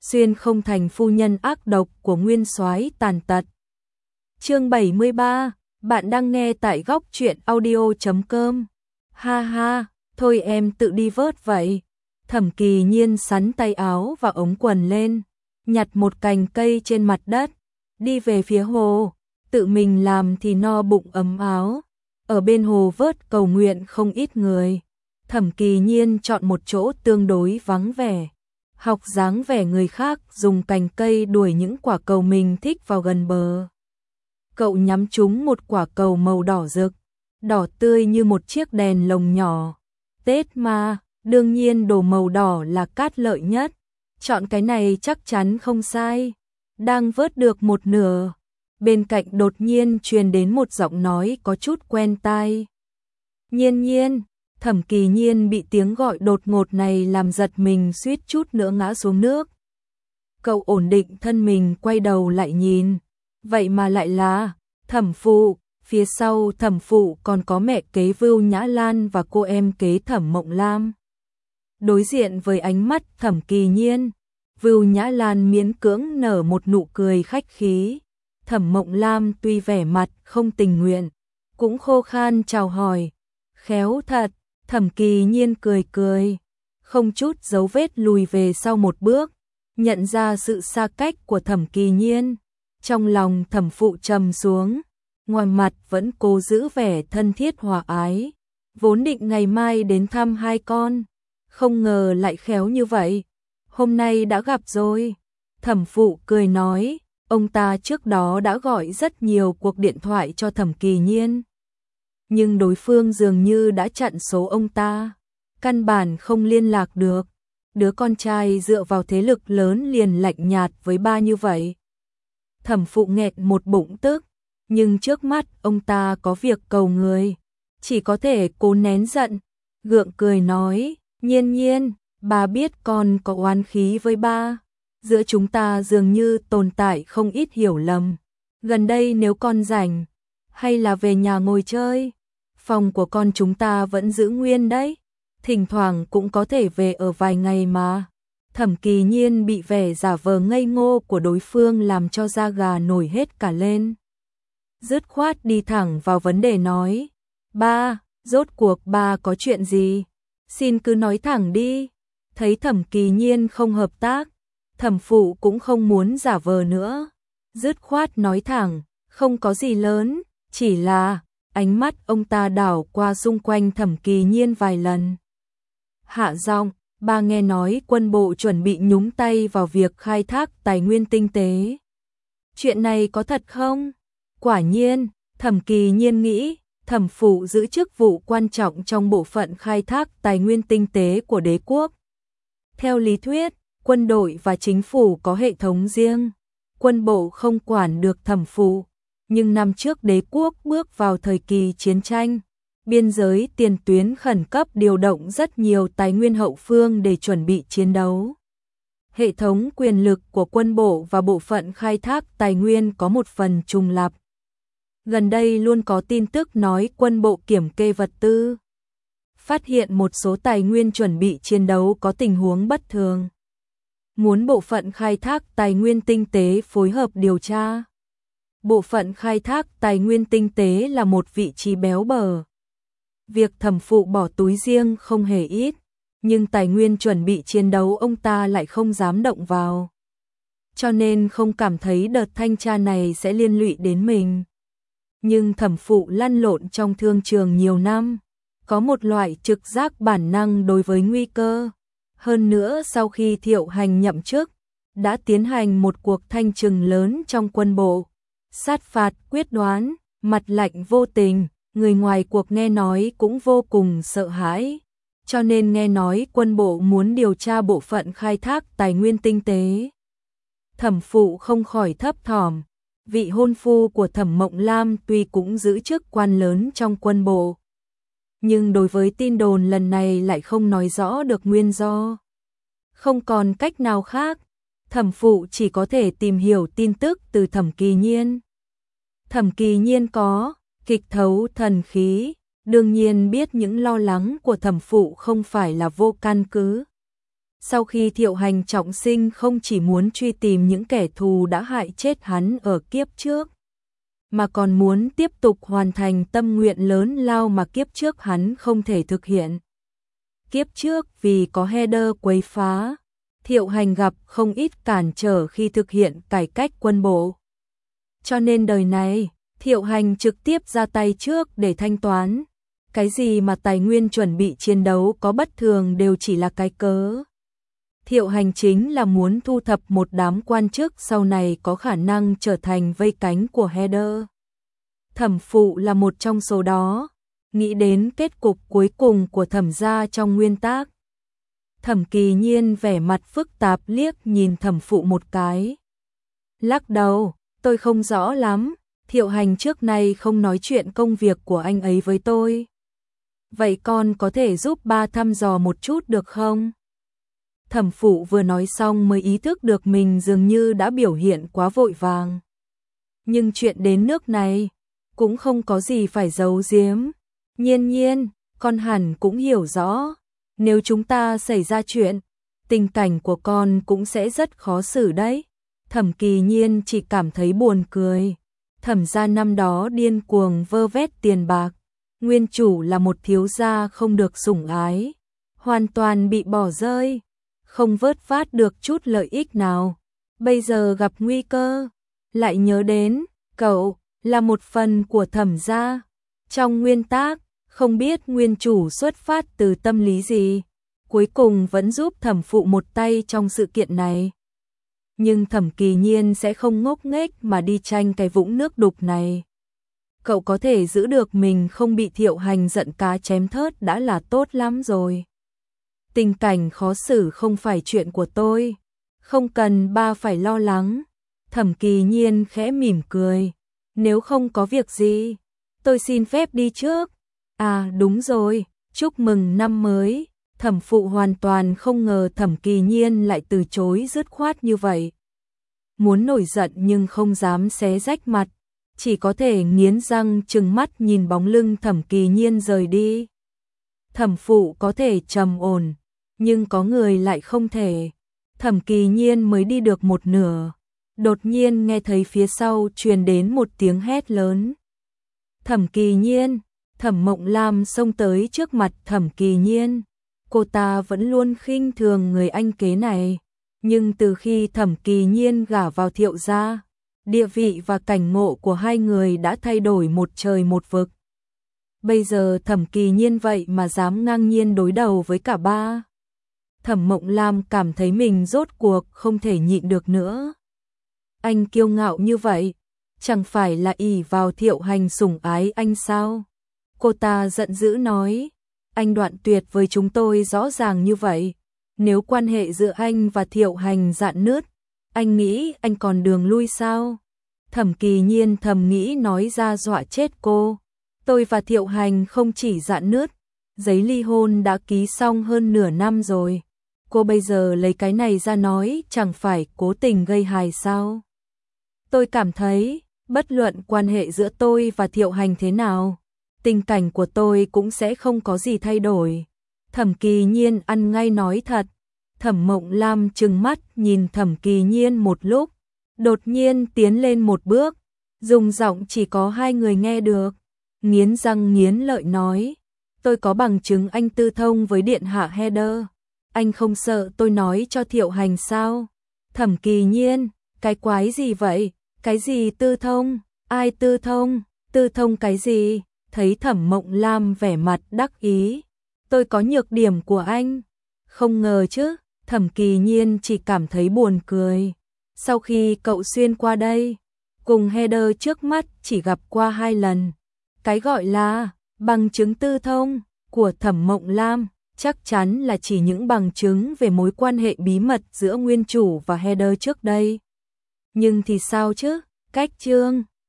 xuyên không thành phu nhân ác độc của nguyên soái tàn tật. Chương 73, bạn đang nghe tại góc truyện audio.com. Ha ha, thôi em tự đi vớt vậy. Thẩm Kỳ Nhiên sắn tay áo và ống quần lên, nhặt một cành cây trên mặt đất, đi về phía hồ, tự mình làm thì no bụng ấm áo. Ở bên hồ vớt cầu nguyện không ít người. Thẩm Kỳ Nhiên chọn một chỗ tương đối vắng vẻ, học dáng vẻ người khác dùng cành cây đuổi những quả cầu mình thích vào gần bờ. Cậu nhắm trúng một quả cầu màu đỏ rực, đỏ tươi như một chiếc đèn lồng nhỏ. Tết mà, đương nhiên đồ màu đỏ là cát lợi nhất. Chọn cái này chắc chắn không sai. Đang vớt được một nửa, bên cạnh đột nhiên truyền đến một giọng nói có chút quen tai. Nhiên Nhiên. Thẩm Kỳ Nhiên bị tiếng gọi đột ngột này làm giật mình, suýt chút nữa ngã xuống nước. Cậu ổn định thân mình, quay đầu lại nhìn, vậy mà lại là Thẩm Phụ. Phía sau Thẩm Phụ còn có mẹ kế Vưu Nhã Lan và cô em kế Thẩm Mộng Lam. Đối diện với ánh mắt Thẩm Kỳ Nhiên, Vưu Nhã Lan miễn cưỡng nở một nụ cười khách khí. Thẩm Mộng Lam tuy vẻ mặt không tình nguyện, cũng khô khan chào hỏi. Khéo thật. Thẩm Kỳ Nhiên cười cười, không chút dấu vết lùi về sau một bước, nhận ra sự xa cách của Thẩm Kỳ Nhiên. Trong lòng Thẩm Phụ trầm xuống, ngoài mặt vẫn cố giữ vẻ thân thiết hòa ái, vốn định ngày mai đến thăm hai con, không ngờ lại khéo như vậy. Hôm nay đã gặp rồi. Thẩm Phụ cười nói, ông ta trước đó đã gọi rất nhiều cuộc điện thoại cho Thẩm Kỳ Nhiên, nhưng đối phương dường như đã chặn số ông ta, căn bản không liên lạc được. Đứa con trai dựa vào thế lực lớn liền lạnh nhạt với ba như vậy. Thẩm Phụ nghẹn một bụng tức, nhưng trước mắt ông ta có việc cầu người, chỉ có thể cố nén giận, gượng cười nói, Nhiên Nhiên, bà biết con có oán khí với ba, giữa chúng ta dường như tồn tại không ít hiểu lầm. Gần đây nếu con rảnh, hay là về nhà ngồi chơi, phòng của con chúng ta vẫn giữ nguyên đấy, thỉnh thoảng cũng có thể về ở vài ngày mà. Thẩm Kỳ Nhiên bị vẻ giả vờ ngây ngô của đối phương làm cho da gà nổi hết cả lên. Dứt khoát đi thẳng vào vấn đề nói, ba, rốt cuộc ba có chuyện gì? Xin cứ nói thẳng đi. Thấy Thẩm Kỳ Nhiên không hợp tác, Thẩm Phụ cũng không muốn giả vờ nữa. Dứt khoát nói thẳng, không có gì lớn, chỉ là... Ánh mắt ông ta đảo qua xung quanh Thẩm Kỳ Nhiên vài lần. Hạ giọng, ba nghe nói quân bộ chuẩn bị nhúng tay vào việc khai thác tài nguyên tinh tế. Chuyện này có thật không? Quả nhiên, Thẩm Kỳ Nhiên nghĩ, Thẩm Phụ giữ chức vụ quan trọng trong bộ phận khai thác tài nguyên tinh tế của đế quốc. Theo lý thuyết, quân đội và chính phủ có hệ thống riêng, quân bộ không quản được Thẩm Phụ. Nhưng năm trước đế quốc bước vào thời kỳ chiến tranh, biên giới tiền tuyến khẩn cấp điều động rất nhiều tài nguyên hậu phương để chuẩn bị chiến đấu. Hệ thống quyền lực của quân bộ và bộ phận khai thác tài nguyên có một phần trùng lặp. Gần đây luôn có tin tức nói quân bộ kiểm kê vật tư, phát hiện một số tài nguyên chuẩn bị chiến đấu có tình huống bất thường. Muốn bộ phận khai thác tài nguyên tinh tế phối hợp điều tra. Bộ phận khai thác tài nguyên tinh tế là một vị trí béo bở. Việc Thẩm Phụ bỏ túi riêng không hề ít, nhưng tài nguyên chuẩn bị chiến đấu ông ta lại không dám động vào. Cho nên không cảm thấy đợt thanh tra này sẽ liên lụy đến mình. Nhưng Thẩm Phụ lăn lộn trong thương trường nhiều năm, có một loại trực giác bản năng đối với nguy cơ. Hơn nữa sau khi Thiệu Hành nhậm chức, đã tiến hành một cuộc thanh trừng lớn trong quân bộ. Sát phạt quyết đoán, mặt lạnh vô tình, người ngoài cuộc nghe nói cũng vô cùng sợ hãi. Cho nên nghe nói quân bộ muốn điều tra bộ phận khai thác tài nguyên tinh tế. Thẩm Phụ không khỏi thấp thỏm, vị hôn phu của Thẩm Mộng Lam tuy cũng giữ chức quan lớn trong quân bộ, nhưng đối với tin đồn lần này lại không nói rõ được nguyên do. Không còn cách nào khác, Thẩm Phụ chỉ có thể tìm hiểu tin tức từ Thẩm Kỳ Nhiên. Thẩm Kỳ Nhiên có kịch thấu thần khí, đương nhiên biết những lo lắng của Thẩm Phụ không phải là vô căn cứ. Sau khi Thiệu Hành trọng sinh không chỉ muốn truy tìm những kẻ thù đã hại chết hắn ở kiếp trước, mà còn muốn tiếp tục hoàn thành tâm nguyện lớn lao mà kiếp trước hắn không thể thực hiện. Kiếp trước vì có Heather quấy phá, Thiệu Hành gặp không ít cản trở khi thực hiện cải cách quân bộ. Cho nên đời này, Thiệu Hành trực tiếp ra tay trước để thanh toán. Cái gì mà tài nguyên chuẩn bị chiến đấu có bất thường đều chỉ là cái cớ. Thiệu Hành chính là muốn thu thập một đám quan chức sau này có khả năng trở thành vây cánh của Heather. Thẩm Phụ là một trong số đó. Nghĩ đến kết cục cuối cùng của Thẩm gia trong nguyên tác, Thẩm Kỳ Nhiên vẻ mặt phức tạp liếc nhìn Thẩm Phụ một cái. Lắc đầu, tôi không rõ lắm, Thiệu Hành trước nay không nói chuyện công việc của anh ấy với tôi. Vậy con có thể giúp ba thăm dò một chút được không? Thẩm Phụ vừa nói xong mới ý thức được mình dường như đã biểu hiện quá vội vàng. Nhưng chuyện đến nước này, cũng không có gì phải giấu giếm. Nhiên Nhiên, con hẳn cũng hiểu rõ, nếu chúng ta xảy ra chuyện, tình cảnh của con cũng sẽ rất khó xử đấy. Thẩm Kỳ Nhiên chỉ cảm thấy buồn cười. Thẩm gia năm đó điên cuồng vơ vét tiền bạc, nguyên chủ là một thiếu gia không được sủng ái, hoàn toàn bị bỏ rơi, không vớt phát được chút lợi ích nào. Bây giờ gặp nguy cơ, lại nhớ đến cậu là một phần của Thẩm gia. Trong nguyên tác, không biết nguyên chủ xuất phát từ tâm lý gì, cuối cùng vẫn giúp Thẩm Phụ một tay trong sự kiện này. Nhưng Thẩm Kỳ Nhiên sẽ không ngốc nghếch mà đi tranh cái vũng nước đục này. Cậu có thể giữ được mình không bị Thiệu Hành giận cá chém thớt đã là tốt lắm rồi. Tình cảnh khó xử không phải chuyện của tôi, không cần ba phải lo lắng. Thẩm Kỳ Nhiên khẽ mỉm cười. Nếu không có việc gì, tôi xin phép đi trước. À đúng rồi, chúc mừng năm mới. Thẩm Phụ hoàn toàn không ngờ Thẩm Kỳ Nhiên lại từ chối dứt khoát như vậy. Muốn nổi giận nhưng không dám xé rách mặt, chỉ có thể nghiến răng trừng mắt nhìn bóng lưng Thẩm Kỳ Nhiên rời đi. Thẩm Phụ có thể trầm ổn, nhưng có người lại không thể. Thẩm Kỳ Nhiên mới đi được một nửa, đột nhiên nghe thấy phía sau truyền đến một tiếng hét lớn. Thẩm Kỳ Nhiên! Thẩm Mộng Lam xông tới trước mặt Thẩm Kỳ Nhiên. Cô ta vẫn luôn khinh thường người anh kế này, nhưng từ khi Thẩm Kỳ Nhiên gả vào Thiệu gia, địa vị và cảnh ngộ của hai người đã thay đổi một trời một vực. Bây giờ Thẩm Kỳ Nhiên vậy mà dám ngang nhiên đối đầu với cả ba. Thẩm Mộng Lam cảm thấy mình rốt cuộc không thể nhịn được nữa. Anh kiêu ngạo như vậy, chẳng phải là ỷ vào Thiệu Hành sủng ái anh sao? Cô ta giận dữ nói, anh đoạn tuyệt với chúng tôi rõ ràng như vậy. Nếu quan hệ giữa anh và Thiệu Hành rạn nứt, anh nghĩ anh còn đường lui sao? Thẩm Kỳ Nhiên thầm nghĩ nói ra dọa chết cô. Tôi và Thiệu Hành không chỉ rạn nứt, giấy ly hôn đã ký xong hơn nửa năm rồi. Cô bây giờ lấy cái này ra nói chẳng phải cố tình gây hài sao? Tôi cảm thấy, bất luận quan hệ giữa tôi và Thiệu Hành thế nào, tình cảnh của tôi cũng sẽ không có gì thay đổi. Thẩm Kỳ Nhiên ăn ngay nói thật. Thẩm Mộng Lam trừng mắt nhìn Thẩm Kỳ Nhiên một lúc, đột nhiên tiến lên một bước, dùng giọng chỉ có hai người nghe được, nghiến răng nghiến lợi nói, tôi có bằng chứng anh tư thông với điện hạ Heather. Anh không sợ tôi nói cho Thiệu Hành sao? Thẩm Kỳ Nhiên, cái quái gì vậy? Cái gì tư thông? Ai tư thông? Tư thông cái gì? Thấy Thẩm Mộng Lam vẻ mặt đắc ý. Tôi có nhược điểm của anh. Không ngờ chứ, Thẩm Kỳ Nhiên chỉ cảm thấy buồn cười. Sau khi cậu xuyên qua đây, cùng Heather trước mắt chỉ gặp qua 2 lần. Cái gọi là bằng chứng tư thông của Thẩm Mộng Lam chắc chắn là chỉ những bằng chứng về mối quan hệ bí mật giữa nguyên chủ và Heather trước đây. Nhưng thì sao chứ? Cách chương